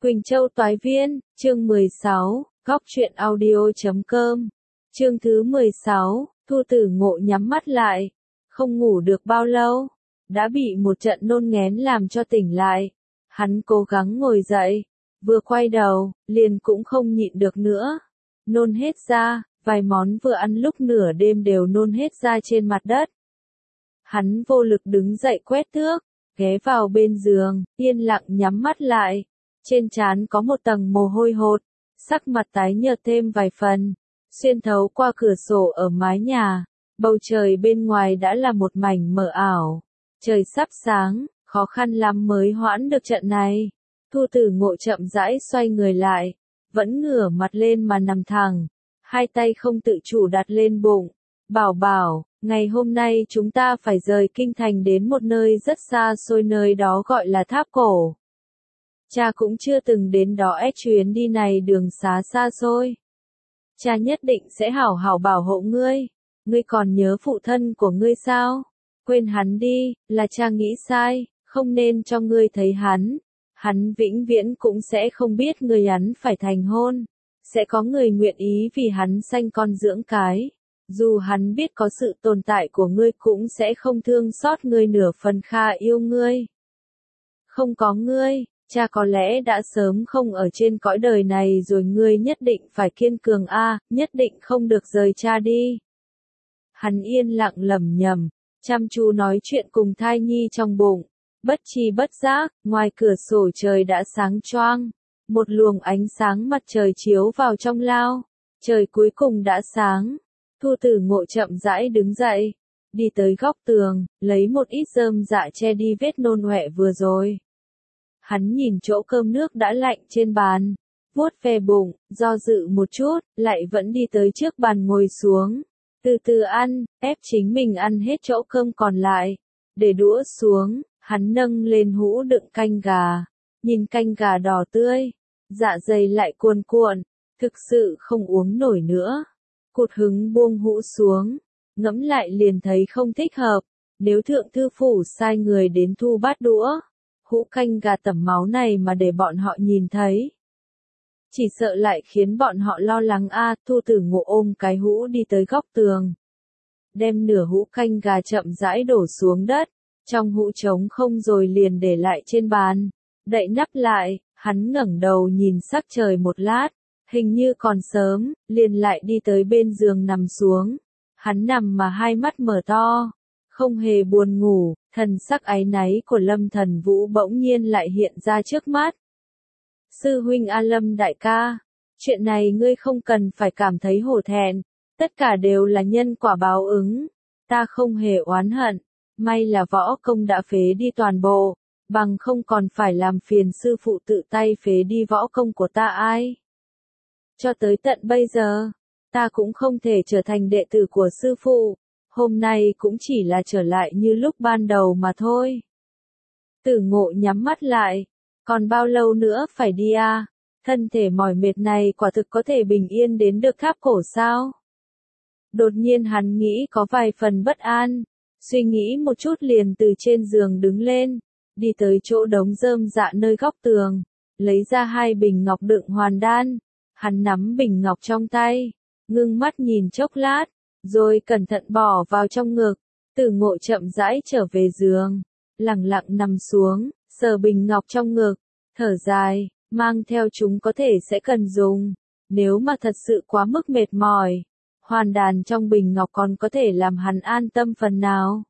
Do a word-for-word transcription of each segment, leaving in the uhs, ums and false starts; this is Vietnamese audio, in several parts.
Quỳnh Châu Toái Viên, chương mười sáu, góc truyện audio.com. Chương thứ mười sáu, Thu Tử Ngộ nhắm mắt lại, không ngủ được bao lâu, đã bị một trận nôn nghén làm cho tỉnh lại. Hắn cố gắng ngồi dậy, vừa quay đầu, liền cũng không nhịn được nữa. Nôn hết ra, vài món vừa ăn lúc nửa đêm đều nôn hết ra trên mặt đất. Hắn vô lực đứng dậy quét thước, ghé vào bên giường, yên lặng nhắm mắt lại. Trên trán có một tầng mồ hôi hột, sắc mặt tái nhợt thêm vài phần. Xuyên thấu qua cửa sổ ở mái nhà, bầu trời bên ngoài đã là một mảnh mờ ảo. Trời sắp sáng, khó khăn lắm mới hoãn được trận này. Thu Tử Ngộ chậm rãi xoay người lại, vẫn ngửa mặt lên mà nằm thẳng, hai tay không tự chủ đặt lên bụng. Bảo bảo, ngày hôm nay chúng ta phải rời kinh thành đến một nơi rất xa xôi, nơi đó gọi là Tháp Cổ. Cha cũng chưa từng đến đó, ép chuyến đi này đường xá xa xôi. Cha nhất định sẽ hảo hảo bảo hộ ngươi. Ngươi còn nhớ phụ thân của ngươi sao? Quên hắn đi, là cha nghĩ sai, không nên cho ngươi thấy hắn. Hắn vĩnh viễn cũng sẽ không biết người hắn phải thành hôn. Sẽ có người nguyện ý vì hắn sanh con dưỡng cái. Dù hắn biết có sự tồn tại của ngươi cũng sẽ không thương xót ngươi nửa phần, Kha yêu ngươi. Không có ngươi, cha có lẽ đã sớm không ở trên cõi đời này rồi, ngươi nhất định phải kiên cường a, nhất định không được rời cha đi. Hắn yên lặng lẩm nhẩm, chăm chú nói chuyện cùng thai nhi trong bụng. Bất tri bất giác, ngoài cửa sổ trời đã sáng choang, một luồng ánh sáng mặt trời chiếu vào trong lao. Trời cuối cùng đã sáng. Thu Tử Ngộ chậm rãi đứng dậy, đi tới góc tường, lấy một ít rơm dạ che đi vết nôn ọe vừa rồi. Hắn nhìn chỗ cơm nước đã lạnh trên bàn, vuốt ve bụng, do dự một chút, lại vẫn đi tới trước bàn ngồi xuống. Từ từ ăn, ép chính mình ăn hết chỗ cơm còn lại. Để đũa xuống, hắn nâng lên hũ đựng canh gà, nhìn canh gà đỏ tươi, dạ dày lại cuồn cuộn, thực sự không uống nổi nữa. Cụt hứng buông hũ xuống, ngẫm lại liền thấy không thích hợp. Nếu thượng thư phủ sai người đến thu bát đũa, hũ canh gà tẩm máu này mà để bọn họ nhìn thấy, chỉ sợ lại khiến bọn họ lo lắng a. À, Thu Tử Ngộ ôm cái hũ đi tới góc tường, đem nửa hũ canh gà chậm rãi đổ xuống đất, trong hũ trống không rồi liền để lại trên bàn, đậy nắp lại. Hắn ngẩng đầu nhìn sắc trời một lát, hình như còn sớm, liền lại đi tới bên giường nằm xuống. Hắn nằm mà hai mắt mở to, không hề buồn ngủ, thần sắc áy náy của Lâm Thần Vũ bỗng nhiên lại hiện ra trước mắt. Sư huynh A Lâm đại ca, chuyện này ngươi không cần phải cảm thấy hổ thẹn, tất cả đều là nhân quả báo ứng, ta không hề oán hận, may là võ công đã phế đi toàn bộ, bằng không còn phải làm phiền sư phụ tự tay phế đi võ công của ta ai. Cho tới tận bây giờ, ta cũng không thể trở thành đệ tử của sư phụ, hôm nay cũng chỉ là trở lại như lúc ban đầu mà thôi. Tử Ngộ nhắm mắt lại, còn bao lâu nữa phải đi à? Thân thể mỏi mệt này quả thực có thể bình yên đến được Tháp Cổ sao? Đột nhiên hắn nghĩ có vài phần bất an, suy nghĩ một chút liền từ trên giường đứng lên, đi tới chỗ đống rơm dạ nơi góc tường, lấy ra hai bình ngọc đựng hoàn đan. Hắn nắm bình ngọc trong tay, ngưng mắt nhìn chốc lát, rồi cẩn thận bỏ vào trong ngực. Tử Ngộ chậm rãi trở về giường, lặng lặng nằm xuống, sờ bình ngọc trong ngực, thở dài, mang theo chúng có thể sẽ cần dùng. Nếu mà thật sự quá mức mệt mỏi, hoàn đan trong bình ngọc còn có thể làm hắn an tâm phần nào.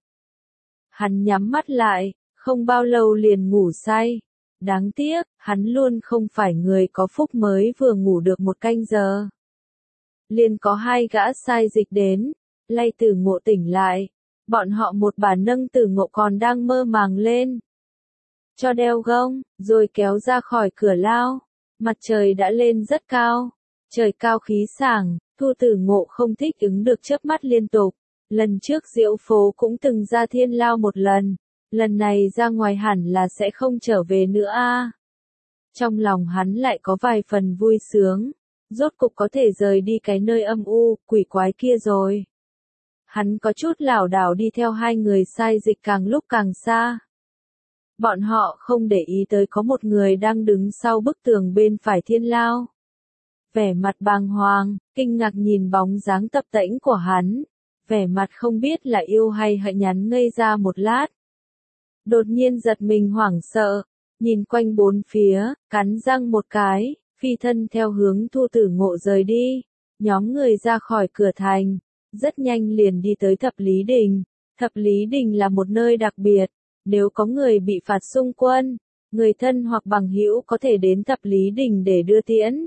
Hắn nhắm mắt lại, không bao lâu liền ngủ say. Đáng tiếc, hắn luôn không phải người có phúc, mới vừa ngủ được một canh giờ, liền có hai gã sai dịch đến, lay Tử Ngộ tỉnh lại. Bọn họ một bà nâng Tử Ngộ còn đang mơ màng lên, cho đeo gông, rồi kéo ra khỏi cửa lao. Mặt trời đã lên rất cao, trời cao khí sảng. Thu Tử Ngộ không thích ứng được chớp mắt liên tục. Lần trước Diệu Phố cũng từng ra thiên lao một lần, lần này ra ngoài hẳn là sẽ không trở về nữa a. À. Trong lòng hắn lại có vài phần vui sướng, rốt cục có thể rời đi cái nơi âm u, quỷ quái kia rồi. Hắn có chút lảo đảo đi theo hai người sai dịch càng lúc càng xa. Bọn họ không để ý tới có một người đang đứng sau bức tường bên phải thiên lao. Vẻ mặt bàng hoàng, kinh ngạc nhìn bóng dáng tập tễnh của hắn. Vẻ mặt không biết là yêu hay hận nhắn ngây ra một lát. Đột nhiên giật mình hoảng sợ, nhìn quanh bốn phía, cắn răng một cái, phi thân theo hướng Thu Tử Ngộ rời đi. Nhóm người ra khỏi cửa thành, rất nhanh liền đi tới Thập Lý Đình. Thập Lý Đình là một nơi đặc biệt, nếu có người bị phạt xung quân, người thân hoặc bằng hữu có thể đến Thập Lý Đình để đưa tiễn.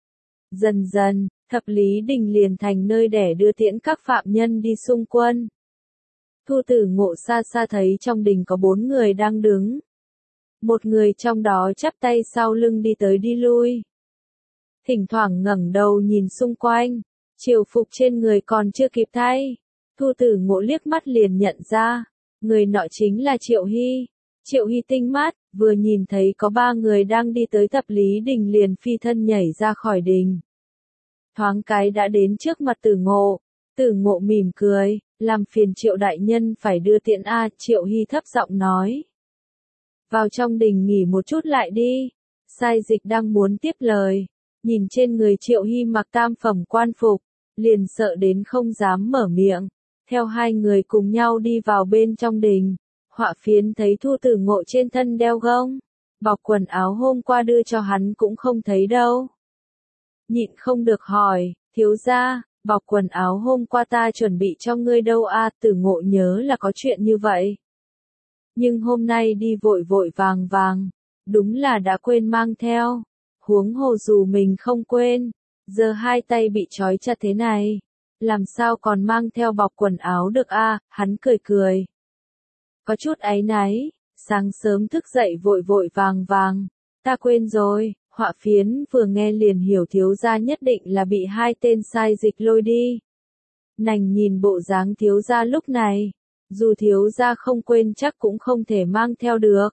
Dần dần, Thập Lý Đình liền thành nơi để đưa tiễn các phạm nhân đi xung quân. Thu Tử Ngộ xa xa thấy trong đình có bốn người đang đứng. Một người trong đó chắp tay sau lưng đi tới đi lui. Thỉnh thoảng ngẩng đầu nhìn xung quanh, triều phục trên người còn chưa kịp thay. Thu Tử Ngộ liếc mắt liền nhận ra, người nọ chính là Triệu Hy. Triệu Hy tinh mắt, vừa nhìn thấy có ba người đang đi tới Thập Lý Đình liền phi thân nhảy ra khỏi đình. Thoáng cái đã đến trước mặt Tử Ngộ. Tử Ngộ mỉm cười, làm phiền Triệu đại nhân phải đưa tiễn a. Triệu Hy thấp giọng nói. Vào trong đình nghỉ một chút lại đi. Sai Dịch đang muốn tiếp lời, nhìn trên người Triệu Hy mặc tam phẩm quan phục, liền sợ đến không dám mở miệng. Theo hai người cùng nhau đi vào bên trong đình. Họa Phiến thấy Thu Tử Ngộ trên thân đeo gông, bọc quần áo hôm qua đưa cho hắn cũng không thấy đâu. Nhịn không được hỏi, thiếu gia, bọc quần áo hôm qua ta chuẩn bị cho ngươi đâu a? Tử Ngộ nhớ là có chuyện như vậy. Nhưng hôm nay đi vội vội vàng vàng, đúng là đã quên mang theo. Huống hồ dù mình không quên, giờ hai tay bị trói chặt thế này, làm sao còn mang theo bọc quần áo được a? Hắn cười cười. Có chút áy náy, sáng sớm thức dậy vội vội vàng vàng, ta quên rồi. Họa Phiến vừa nghe liền hiểu thiếu gia nhất định là bị hai tên sai dịch lôi đi. Nành nhìn bộ dáng thiếu gia lúc này, dù thiếu gia không quên chắc cũng không thể mang theo được.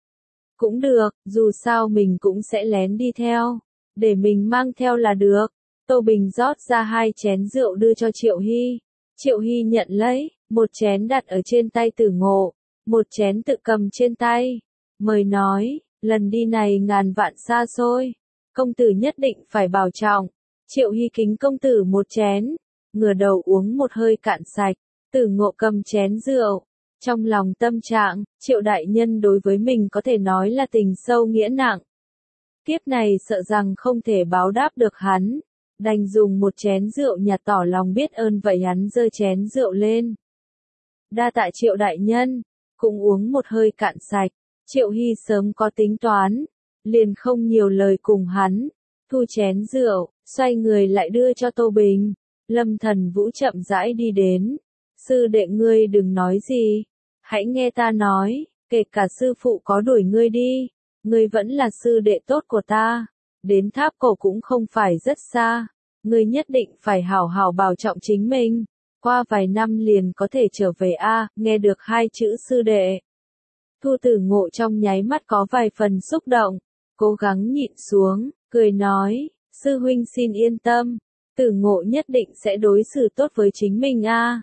Cũng được, dù sao mình cũng sẽ lén đi theo, để mình mang theo là được. Tô Bình rót ra hai chén rượu đưa cho Triệu Hy. Triệu Hy nhận lấy, một chén đặt ở trên tay Tử Ngộ, một chén tự cầm trên tay. Mời nói, lần đi này ngàn vạn xa xôi, công tử nhất định phải bảo trọng. Triệu Hy kính công tử một chén, ngửa đầu uống một hơi cạn sạch. Tử Ngộ cầm chén rượu, trong lòng tâm trạng, Triệu đại nhân đối với mình có thể nói là tình sâu nghĩa nặng. Kiếp này sợ rằng không thể báo đáp được hắn, đành dùng một chén rượu nhạt tỏ lòng biết ơn vậy hắn giơ chén rượu lên. Đa tạ Triệu đại nhân, cũng uống một hơi cạn sạch. Triệu Hy sớm có tính toán, liền không nhiều lời cùng hắn, thu chén rượu, xoay người lại đưa cho Tô Bình. Lâm Thần Vũ chậm rãi đi đến. Sư đệ ngươi đừng nói gì, hãy nghe ta nói, kể cả sư phụ có đuổi ngươi đi, ngươi vẫn là sư đệ tốt của ta, đến tháp cổ cũng không phải rất xa, ngươi nhất định phải hảo hảo bảo trọng chính mình, qua vài năm liền có thể trở về a. Nghe được hai chữ sư đệ, Thu Tử Ngộ trong nháy mắt có vài phần xúc động, cố gắng nhịn xuống, cười nói, sư huynh xin yên tâm, Tử Ngộ nhất định sẽ đối xử tốt với chính mình a.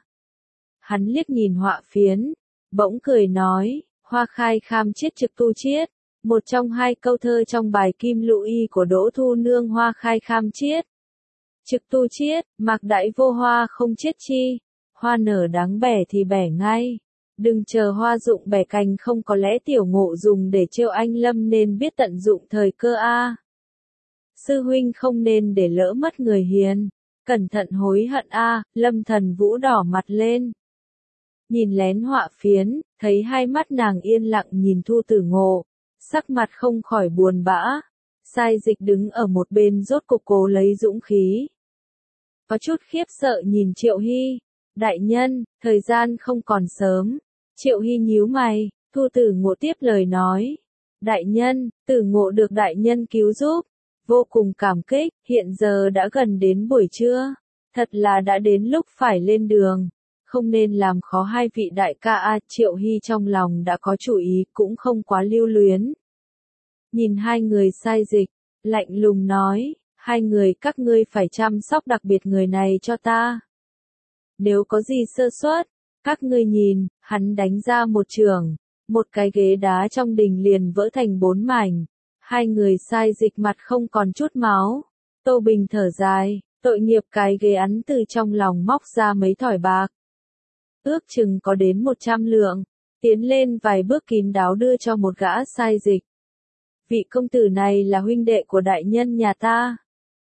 Hắn liếc nhìn Họa Phiến, bỗng cười nói, hoa khai kham chiết trực tu chiết, một trong hai câu thơ trong bài Kim Lũ Y của Đỗ Thu Nương. Hoa khai kham chiết, trực tu chiết, mạc đãi vô hoa không chiết chi, hoa nở đáng bẻ thì bẻ ngay. Đừng chờ hoa rụng bẻ cành, không có lẽ Tiểu Ngộ dùng để trêu anh Lâm nên biết tận dụng thời cơ a. Sư huynh không nên để lỡ mất người hiền, cẩn thận hối hận a. Lâm Thần Vũ đỏ mặt lên, nhìn lén Họa Phiến, thấy hai mắt nàng yên lặng nhìn Thu Tử Ngộ, sắc mặt không khỏi buồn bã. Sai Dịch đứng ở một bên rốt cục cố lấy dũng khí, có chút khiếp sợ nhìn Triệu Hy. Đại nhân, thời gian không còn sớm. Triệu Hy nhíu mày. Thu Tử Ngộ tiếp lời nói, đại nhân, Tử Ngộ được đại nhân cứu giúp, vô cùng cảm kích. Hiện giờ đã gần đến buổi trưa, thật là đã đến lúc phải lên đường, không nên làm khó hai vị đại ca a. Triệu Hy trong lòng đã có chủ ý, cũng không quá lưu luyến. Nhìn hai người Sai Dịch, lạnh lùng nói, hai người các ngươi phải chăm sóc đặc biệt người này cho ta. Nếu có gì sơ suất, các ngươi nhìn, hắn đánh ra một chưởng, một cái ghế đá trong đình liền vỡ thành bốn mảnh. Hai người sai dịch mặt không còn chút máu. Tô Bình thở dài, tội nghiệp cái ghế ắn từ trong lòng móc ra mấy thỏi bạc. Ước chừng có đến một trăm lượng, tiến lên vài bước kín đáo đưa cho một gã sai dịch. Vị công tử này là huynh đệ của đại nhân nhà ta.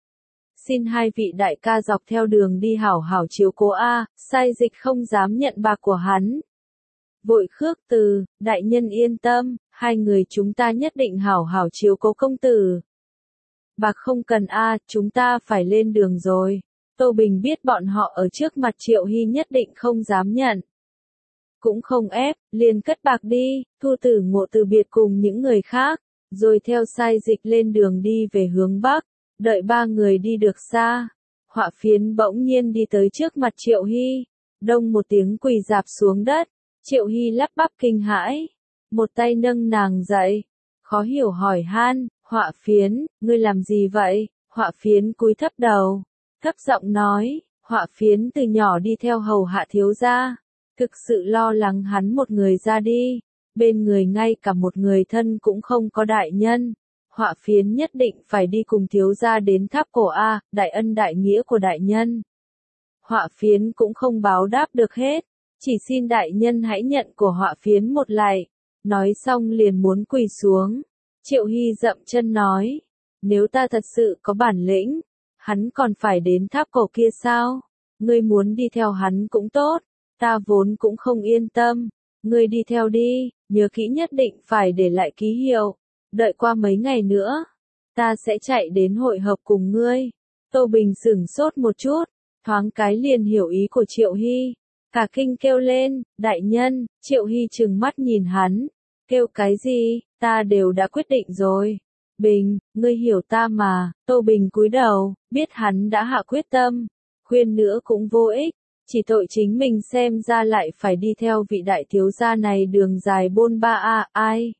Xin hai vị đại ca dọc theo đường đi hảo hảo chiếu cố a, sai dịch không dám nhận bạc của hắn. Vội khước từ, đại nhân yên tâm, hai người chúng ta nhất định hảo hảo chiếu cố công tử. Bạc không cần a, chúng ta phải lên đường rồi. Tô Bình biết bọn họ ở trước mặt Triệu Hy nhất định không dám nhận. Cũng không ép, liền cất bạc đi, Thu Tử Ngộ từ biệt cùng những người khác, rồi theo sai dịch lên đường đi về hướng Bắc. Đợi ba người đi được xa, Họa Phiến bỗng nhiên đi tới trước mặt Triệu Hy, đông một tiếng quỳ rạp xuống đất. Triệu Hy lắp bắp kinh hãi, một tay nâng nàng dậy, khó hiểu hỏi han, Họa Phiến, ngươi làm gì vậy? Họa Phiến cúi thấp đầu, thấp giọng nói, Họa Phiến từ nhỏ đi theo hầu hạ thiếu gia, thực sự lo lắng hắn một người ra đi, bên người ngay cả một người thân cũng không có đại nhân. Họa Phiến nhất định phải đi cùng thiếu gia đến tháp cổ A, đại ân đại nghĩa của đại nhân. Họa Phiến cũng không báo đáp được hết, chỉ xin đại nhân hãy nhận của Họa Phiến một lạy. Nói xong liền muốn quỳ xuống. Triệu Hy dậm chân nói, nếu ta thật sự có bản lĩnh, hắn còn phải đến tháp cổ kia sao? Ngươi muốn đi theo hắn cũng tốt, ta vốn cũng không yên tâm. Ngươi đi theo đi, nhớ kỹ nhất định phải để lại ký hiệu. Đợi qua mấy ngày nữa, ta sẽ chạy đến hội hợp cùng ngươi. Tô Bình sửng sốt một chút, thoáng cái liền hiểu ý của Triệu Hy. Cả kinh kêu lên, đại nhân, Triệu Hy trừng mắt nhìn hắn. Kêu cái gì, ta đều đã quyết định rồi. Bình, ngươi hiểu ta mà. Tô Bình cúi đầu, biết hắn đã hạ quyết tâm. Khuyên nữa cũng vô ích, chỉ tội chính mình xem ra lại phải đi theo vị đại thiếu gia này đường dài bôn ba a, ai.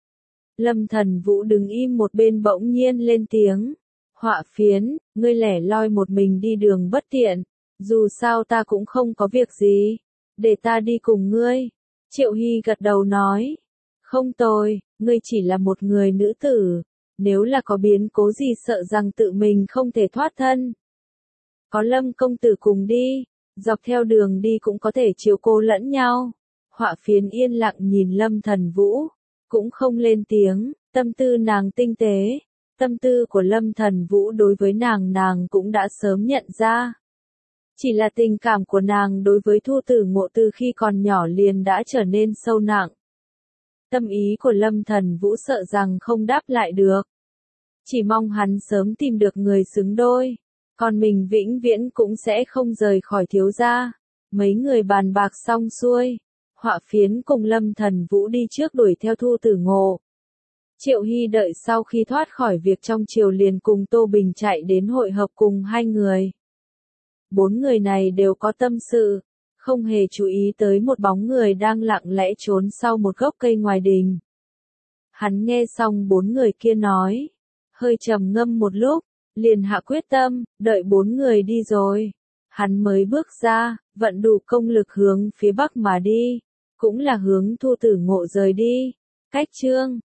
Lâm Thần Vũ đứng im một bên bỗng nhiên lên tiếng. Họa Phiến, ngươi lẻ loi một mình đi đường bất tiện. Dù sao ta cũng không có việc gì. Để ta đi cùng ngươi. Triệu Hy gật đầu nói. Không tồi, ngươi chỉ là một người nữ tử. Nếu là có biến cố gì sợ rằng tự mình không thể thoát thân. Có Lâm công tử cùng đi. Dọc theo đường đi cũng có thể chiếu cố lẫn nhau. Họa Phiến yên lặng nhìn Lâm Thần Vũ. Cũng không lên tiếng, tâm tư nàng tinh tế. Tâm tư của Lâm Thần Vũ đối với nàng nàng cũng đã sớm nhận ra. Chỉ là tình cảm của nàng đối với Thu Tử Ngộ từ khi còn nhỏ liền đã trở nên sâu nặng. Tâm ý của Lâm Thần Vũ sợ rằng không đáp lại được. Chỉ mong hắn sớm tìm được người xứng đôi. Còn mình vĩnh viễn cũng sẽ không rời khỏi thiếu gia. Mấy người bàn bạc xong xuôi. Họa Phiến cùng Lâm Thần Vũ đi trước đuổi theo Thu Tử Ngộ. Triệu Hy đợi sau khi thoát khỏi việc trong triều liền cùng Tô Bình chạy đến hội hợp cùng hai người. Bốn người này đều có tâm sự, không hề chú ý tới một bóng người đang lặng lẽ trốn sau một gốc cây ngoài đình. Hắn nghe xong bốn người kia nói, hơi trầm ngâm một lúc, liền hạ quyết tâm, đợi bốn người đi rồi. Hắn mới bước ra, vận đủ công lực hướng phía bắc mà đi, cũng là hướng Thu Tử Ngộ rời đi. Cách chương